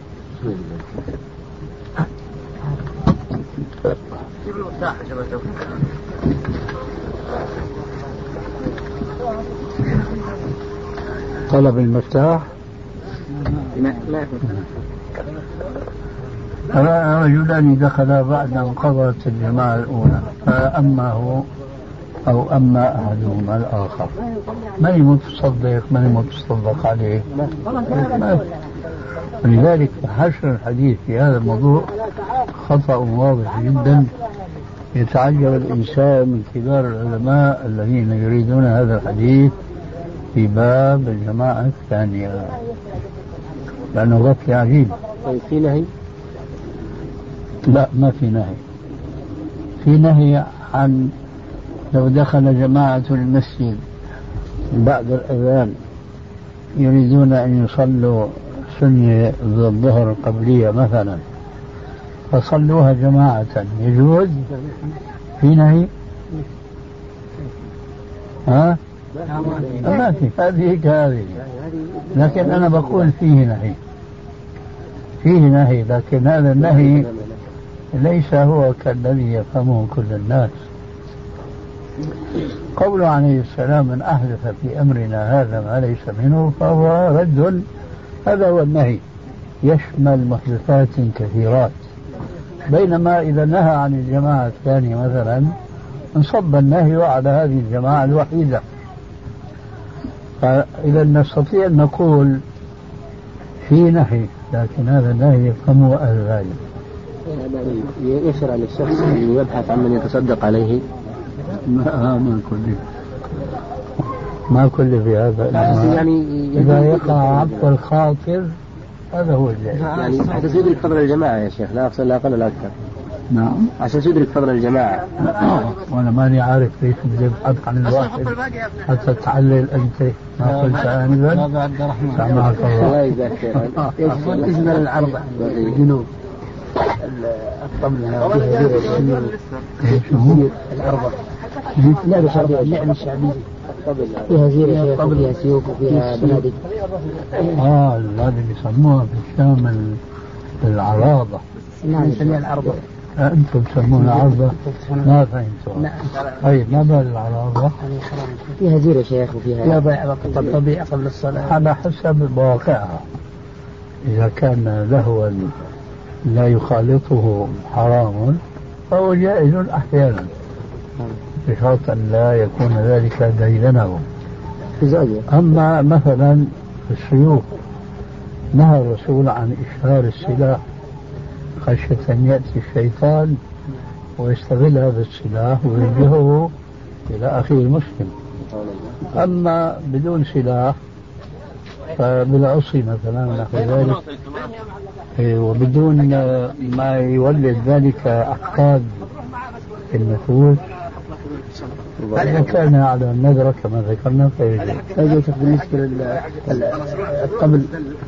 طلب المفتاح. رجلان دخلا بعد أن قضت الجماعة الأولى، فأما هو أو أما أحدهما الآخر، من المتصدق من المتصدق عليه؟ ولذلك حشر الحديث في هذا الموضوع خطأ واضح جدا. يتعجب الإنسان من كبار العلماء الذين يريدون هذا الحديث في باب الجماعة الثانية، لأنه غطي عجيب. طيب في نهي؟ لا، ما في نهي. في نهي عن لو دخل جماعة المسجد بعد الأذان يريدون أن يصلوا سنة الظهر القبلية مثلا فصلوها جماعة، يجوز؟ في نهي؟ ها؟ ما في، هذه كهذه. لكن أنا بقول فيه نهي، فيه نهي، لكن هذا النهي ليس هو كالذي يفهمه كل الناس. قوله عليه السلام: من أحدث في أمرنا هذا ما ليس منه فهو رد. هذا هو النهي، يشمل محدثات كثيرات. بينما إذا نهى عن الجماعة الثانية مثلا انصب النهي على هذه الجماعة الوحيدة. فإذا نستطيع أن نقول في نهي، لكن هذا النهي يفهمه أهل العلم. يشرع للشخص أن يبحث عن من يتصدق عليه؟ ما كل في هذا، يعني إذا يقع عفو الخاطر هذا هو الجائز. يعني حتى تدرك فضل الجماعة يا شيخ، لا أقصد لا أقل ولا أكثر. نعم، عشان تدرك فضل الجماعة. وأنا ماني عارف ليش بدي أبحث عن الواحد حتى تعلل أنت ما قلت آنذا. سامحك الله. إذن العرض الجنوب الطبلة العرض لعبة شعبية، اللعبة الشعبية فيها زيرة وفيها سيوف وفيها بنادق. هذا اللي يسموها في الشام العراضة. نعم، نسميها العرضة. أنتم تسمونها عرضة؟ ما فهمتوا. طيب، ما بال العراضة؟ فيها زيرة شيخ وفيها طبيعة قبل الصلاة على حسب مواقعها. إذا كان لهوا لا يخالطه حرام فهو جائز أحيانا، بشرط أن لا يكون ذلك ديدنه. أما مثلا السيوف نهى الرسول عن إشهار السلاح خشية أن يأتي الشيطان ويستغل هذا السلاح ويوجهه إلى أخيه المسلم. أما بدون سلاح فبالعصي مثلا نحو ذلك، وبدون ما يولد ذلك أحقاد في النفوس، إذا كان على النذرة كما ذكرنا فيجوز. بالنسبة للقبل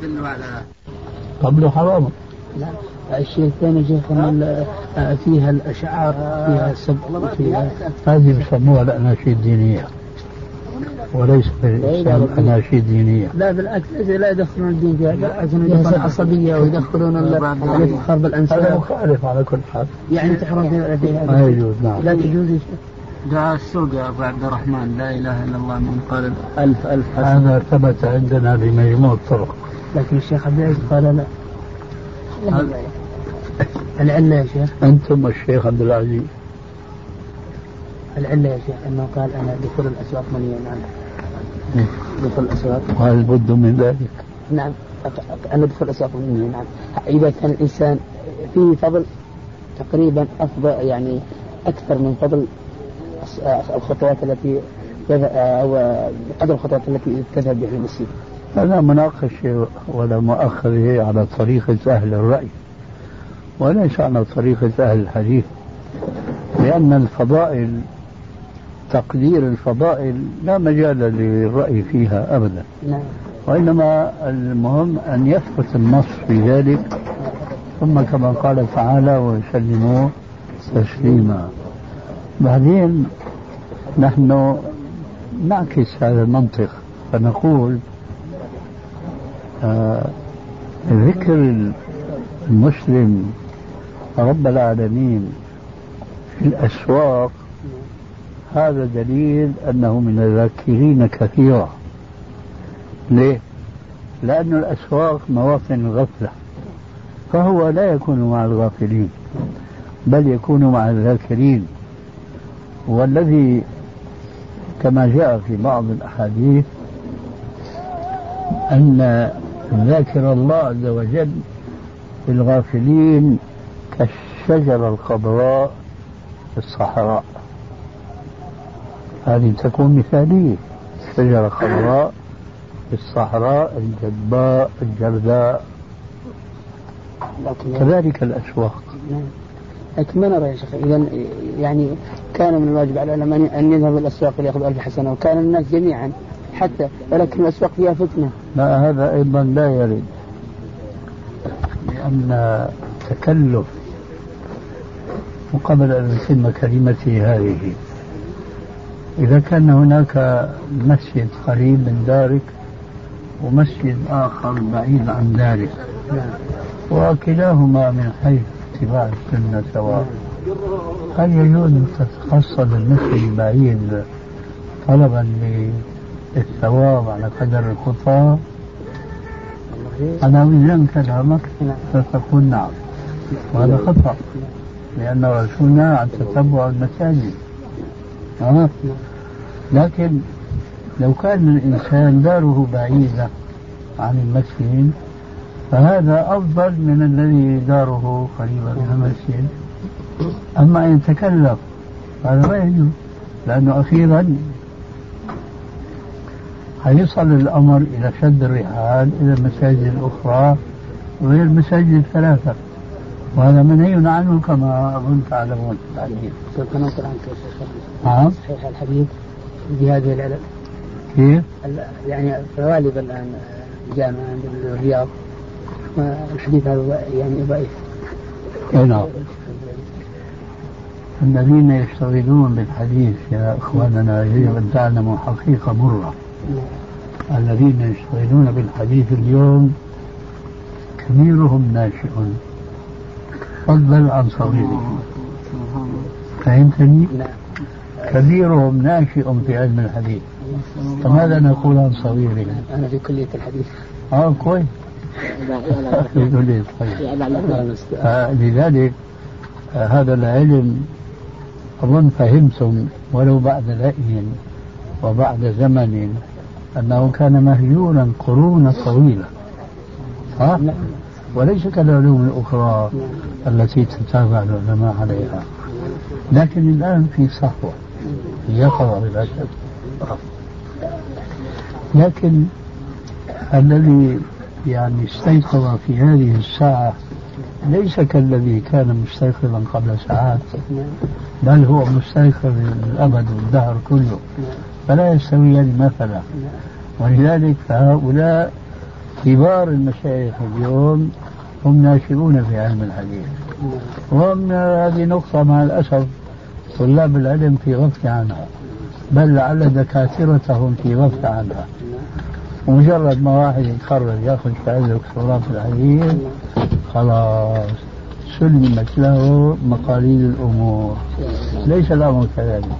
قبله حرام. الشيء الثاني شيخ فيها الأشعار فيها سب فيها هذه يسموها الأناشيد دينية وليس بالإسلام أناشيد دينية. لا بالعكس لا يدخلون الدين فيها، يدخلون عصبية ويدخلون الإفخار بالأنساب. هذا مخالف على كل حال، يعني تحرم فيها ما يجوز. نعم لا تجوز. دعاء السوق يا أبو عبد الرحمن لا إله إلا الله من قال ألف حسن. هذا ثبت عندنا بمجموع الطرق، لكن الشيخ عبد العزيز قال لا. العلة يا شيخ، أنتم الشيخ عبد العزيز، العلة يا شيخ أنه قال أنا دخول الأسواق منيا عنه. دخول الأسواق وهل بد من ذلك؟ نعم أنا دخول الأسواق منيا عنه. إذا كان الإنسان فيه فضل تقريبا أفضل، يعني أكثر من فضل الخطوات التي أو قدر الخطوات التي تذهب بها المسير. هذا مناقشة ولا مؤاخذة على طريقة أهل الرأي وليس على طريقة أهل الحديث، لأن الفضائل تقدير الفضائل لا مجال للرأي فيها أبدا. نعم. وإنما المهم أن يثبت النص في ذلك، ثم كما قال تعالى ويسلموا تسليما. بعدين نحن نعكس هذا المنطق فنقول ذكر المسلم رب العالمين في الأسواق هذا دليل أنه من الذاكرين كثيرا. ليه؟ لأن الأسواق مواطن الغفلة، فهو لا يكون مع الغافلين بل يكون مع الذاكرين. والذي كما جاء في بعض الأحاديث أن ذاكر الله عز وجل في الغافلين كالشجرة الخضراء في الصحراء. هذه تكون مثالية، شجرة خضراء في الصحراء الجدباء الجرداء. كذلك الأسواق. لكن ما نرى يا شيخ إذا يعني كان من الواجب على العلماء أن يذهبوا الأسواق ليأخذوا 1000 حسنة، وكان الناس جميعا حتى، ولكن الأسواق فيها فتنة. لا هذا أيضا لا يرد، لأن تكلف وقبل أن يتم كلمتي هذه إذا كان هناك مسجد قريب من دارك ومسجد آخر بعيد عن دارك وكلاهما من حيث اتباع السنة سواء، هل يجوز أن تتخصص المسجد البعيد طلبا للثواب على قدر الخطى؟ أنا وزن كلامك ستقول نعم، وهذا خطأ، لأن رسولنا عن تتبع المساجد. لكن لو كان الإنسان داره بعيدة عن المسجد فهذا أفضل من الذي داره قريبا من المسجد. أما أن يتكلف هذا لا يجوز، لأنه أخيرا هيصل الأمر إلى شد الرحال إلى المساجد الأخرى وهي المساجد الثلاثة، وهذا منهي عنه كما أظن تعلمون. نعم صحيح الحديث بهذه العلل كيف؟ يعني غالب الآن جامعة عند الرياض والحديث هذا يعني ضعيف. نعم. الذين يشتغلون بالحديث يا إخواننا يجب أن تعلموا حقيقة مرة. الذين يشتغلون بالحديث اليوم كبيرهم ناشئ فضلا عن صغيرهم. فهمتني؟ كبيرهم ناشئ في علم الحديث، فماذا نقول عن صغيرهم؟ أنا في كلية الحديث. كويس. في كلية لذلك هذا العلم أظن فهمتم ولو بعد رأي وبعد زمن أنه كان مهجورا قرونا طويلة، وليس كالعلوم الأخرى التي تتابع العلماء عليها، لكن الآن في صحوة يقظة بلا شك. لكن الذي يعني استيقظ في هذه الساعة ليس كالذي كان مستيقظا قبل ساعات، بل هو مستيقظ الأبد والدهر كله، فلا يستويان مثلا. ولذلك فهؤلاء كبار المشايخ اليوم هم ناشئون في علم الحديث، وهم هذه نقطة مع الأسف طلاب العلم في غفلة عنها، بل لعل دكاترتهم في غفلة عنها. ومجرد ما واحد يتخرج ياخذ شهادة دكتوراه في الحديث خلاص سلمت له مقاليد الأمور. ليس الأمر كذلك.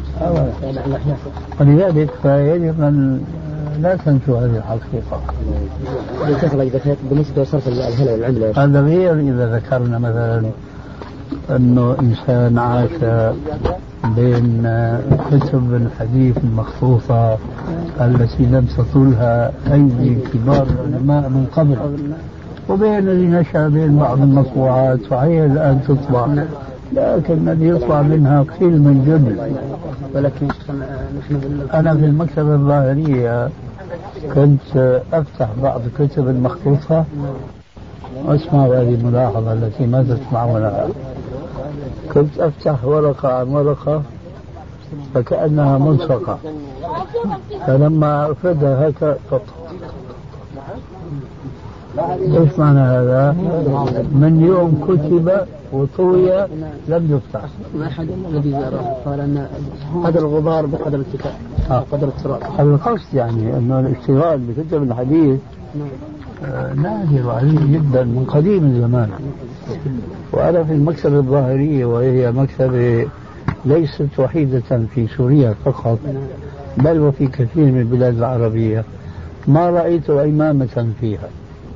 ولذلك فيجب أن لا تنسوا هذه الحقيقة. بالنسبة لصرف الهلع والعملة هذا غير إذا ذكرنا مثلا أنه إنسان عاش بين كتب الحديث المخطوطة التي لم تطولها أيدي كبار العلماء من قبل، وبين الذي نشأ بين بعض المطبوعات وهي الآن تطبع، لكن الذي يطلع منها قليل من جد. ولكن أنا في المكتبة الظاهرية كنت أفتح بعض كتب المخطوطة واسمع هذه الملاحظة التي ما تسمعونها. كنت أفتح ورقة عن ورقة فكأنها ملصقة، فلما أفردها هكذا ايش معنى هذا؟ من يوم كتب وطوي لم يفتح. ما أحد الذي زاره قال أن قدر الغبار بقدر الكتاب قدر التراب. هذا القصد يعني أنه الاشتغال بكتب الحديث نادر عليه جدا من قديم الزمان. وأنا في المكتبة الظاهرية، وهي مكتبة ليست وحيدة في سوريا فقط بل وفي كثير من البلاد العربية، ما رأيت إمامة فيها،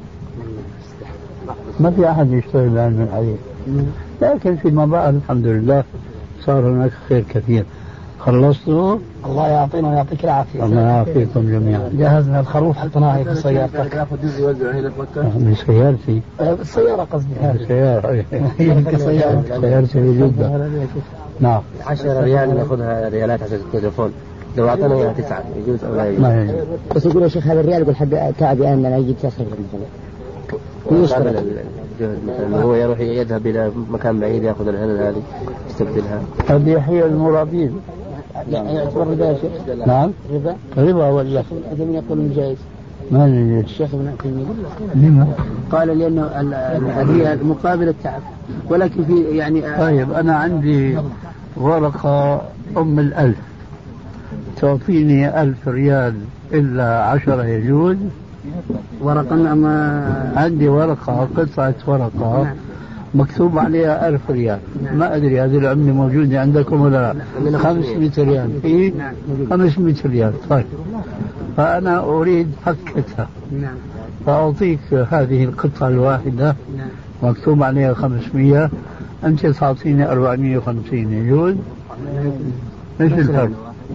ما في أحد يشتغل بعلم الحديث. لكن فيما بعد الحمد لله صار هناك خير كثير. خلصتوا؟ الله يعطينا ويعطيك العافية. الله يعافيكم جميعا. جهزنا الخروف حطيناه في سيارتك. من سيارتي؟ السيارة قصدي. السيارة سيارتي جدا. نعم. 10 ريال ناخذها ريالات على التليفون، لو أعطينا إياها 9 يجوز أو لا يجوز؟ ما يجوز. بس يقول يا شيخ هذا الريال يقول حق تعب أن أنا يجيب 9 مثلا. يشتغل الجهد مثلا هو يروح يذهب إلى مكان بعيد يأخذ الهلل هذه يستبدلها. هذه هي المرابين. يعني يعتبر ربا يا شيخ؟ نعم. ربا ولا؟ من يقول جائز؟ ما ندري. الشيخ ابن عثيمين. لما؟ قال لأنه الريال مقابل التعب، ولكن في يعني. طيب أنا عندي ورقة أم الألف تعطيني 1000 ريال إلا 10 يجوز؟ ورقة ما عندي ورقة قطعة ورقة مكتوب عليها 1000 ريال. ما أدري هذه العملة موجودة عندكم ولا لا؟ 500 ريال في 500 ريال. طيب فأنا أريد فكتها، فأعطيك هذه القطعة الواحدة مكتوب عليها 500، أنت تعطيني 450 يجوز؟ ايش الفرق؟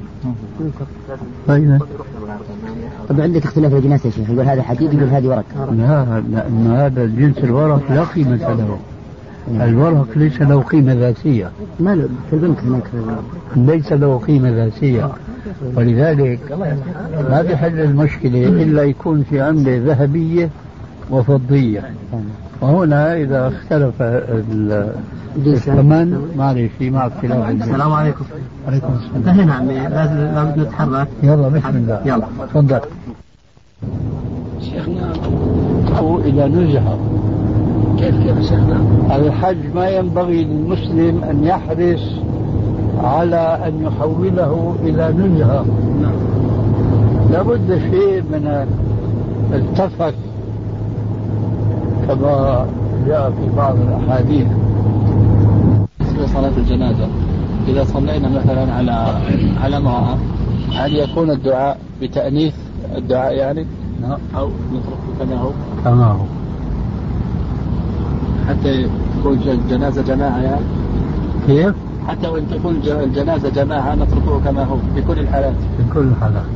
طب عندك اختلاف الجناس يا شيخ، يقول هذا حديد يقول هذه ورق. لا لأن هذا جنس الورق لا قيمة له. الورق ليس له قيمة ذاتية. ما له في البنك هناك ليس له قيمة ذاتية، ولذلك ما بيحل المشكلة إلا يكون في عملة ذهبية وفضية. وهنا إذا اختلف الثمن معلش مع اختلاف. السلام عليكم. عليكم السلام. هنا عمي لازم نتحرك. يلا بسم الله. يلا تفضل. شيخنا إلى نزهة. كيف شيخنا؟ الحج ما ينبغي للمسلم أن يحرص على أن يحوله إلى نزهة. لابد شيء من التفت كما جاء في بعض الأحاديث. صلاة الجنازة إذا صلينا مثلا على امرأة، هل يكون الدعاء بتأنيث الدعاء يعني؟ أو نتركه كما هو؟ كما هو حتى تكون الجنازة جماعة يعني؟ كيف؟ حتى وإن تكون الجنازة جماعة نتركه كما هو في كل الحالات؟ في كل الحالات.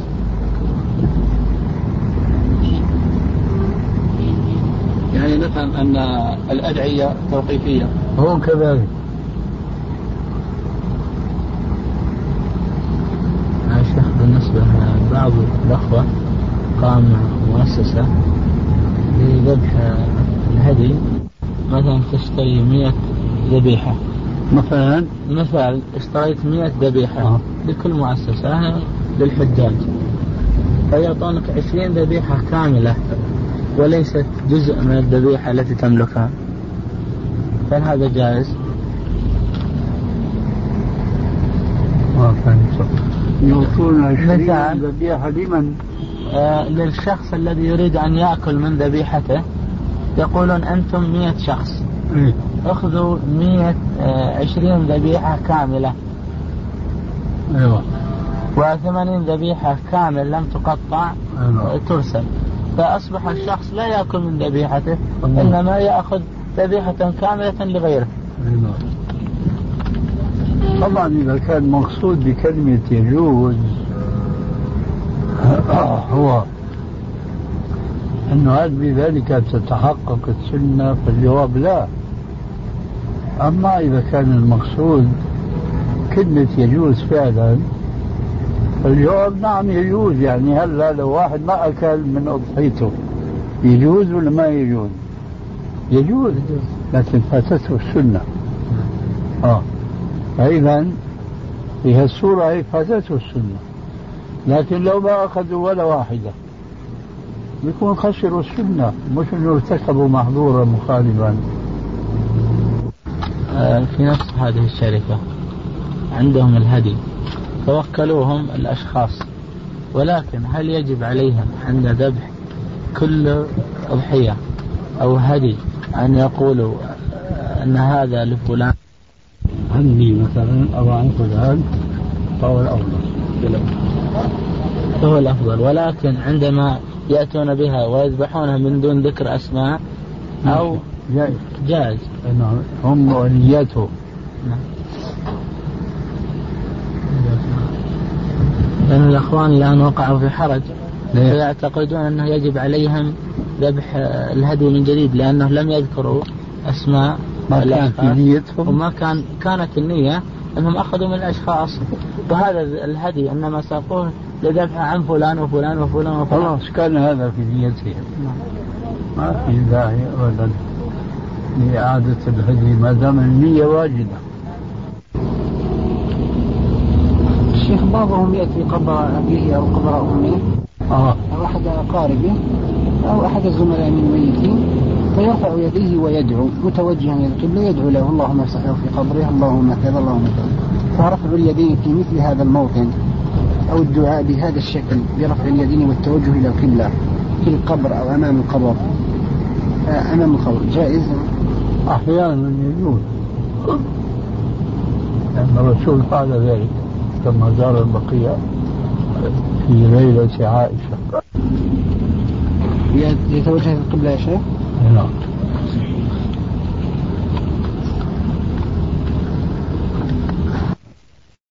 يعني نفهم أن الأدعية توقيفية. هو كذلك. بالنسبة لبعض الأخوة قام مؤسسة لذبح الهدي، مثلا تشتري 100 ذبيحة مثلا اشتريت 100 ذبيحة لكل مؤسسة للحجاج، فيعطونك 20 ذبيحة كاملة وليست جزء من الذبيحة التي تملكها، هل هذا جائز؟ يعطون 20 ذبيحة لمن؟ للشخص الذي يريد أن يأكل من ذبيحته، يقولون أنتم 100 شخص أخذوا 120 ذبيحة كاملة، أيوة، و80 ذبيحة كامل لم تقطع ترسل، فأصبح الشخص لا يأكل من ذبيحته إنما يأخذ ذبيحة كاملة لغيره. طبعا إذا كان مقصود بكلمة يجوز هو أنه هل بذلك تتحقق السنة، فالجواب لا. أما إذا كان المقصود كلمة يجوز فعلا، فالجواب نعم يجوز. يعني هلا لو واحد ما أكل من أضحيته يجوز ولا ما يجوز؟ يجوز، لكن فاتته السنة. فإذا في هالصورة فاتته السنة، لكن لو ما أخذوا ولا واحدة يكون خسروا السنة، مش أنه ارتكبوا محظورا مخالفا. في نفس هذه الشركة عندهم الهدي توكلوهم الأشخاص، ولكن هل يجب عليهم عند ذبح كل أضحية أو هدي أن يقولوا أن هذا لفلان؟ عندي مثلا أو عن فلان فهو الأفضل، ولكن عندما يأتون بها ويذبحونها من دون ذكر أسماء أو جائز. هم وليته. لأن الأخوان الآن وقعوا في حرج، فيعتقدون أنه يجب عليهم ذبح الهدي من جديد، لأنه لم يذكروا أسماء ما كان في نيتهم، وما كانت النية أنهم أخذوا من الأشخاص، وهذا الهدي إنما ساقوه لذبح عن فلان وفلان وفلان وفلان. خلاص كان هذا في نيتهم، ما في داعي أبدا لإعادة الهدي ما دام النية واجبة. الشيخ بعضهم يأتي قبر أبيه أو قبر أمه أو أحد أقاربه أو أحد الزملاء من الميتين، فيرفع يديه ويدعو متوجها إلى القبلة، يدعو له اللهم افسحه في قبره، اللهم كذا اللهم كذا. فرفع اليدين في مثل هذا الموطن أو الدعاء بهذا الشكل برفع اليدين والتوجه إلى القبلة في القبر أو أمام القبر جائز؟ أحيانا يجوز، لأن الرسول فعل ذلك كما زار البقيع في ليلة عائشة. يتوجه إلى القبلة يا شيخ؟ نعم.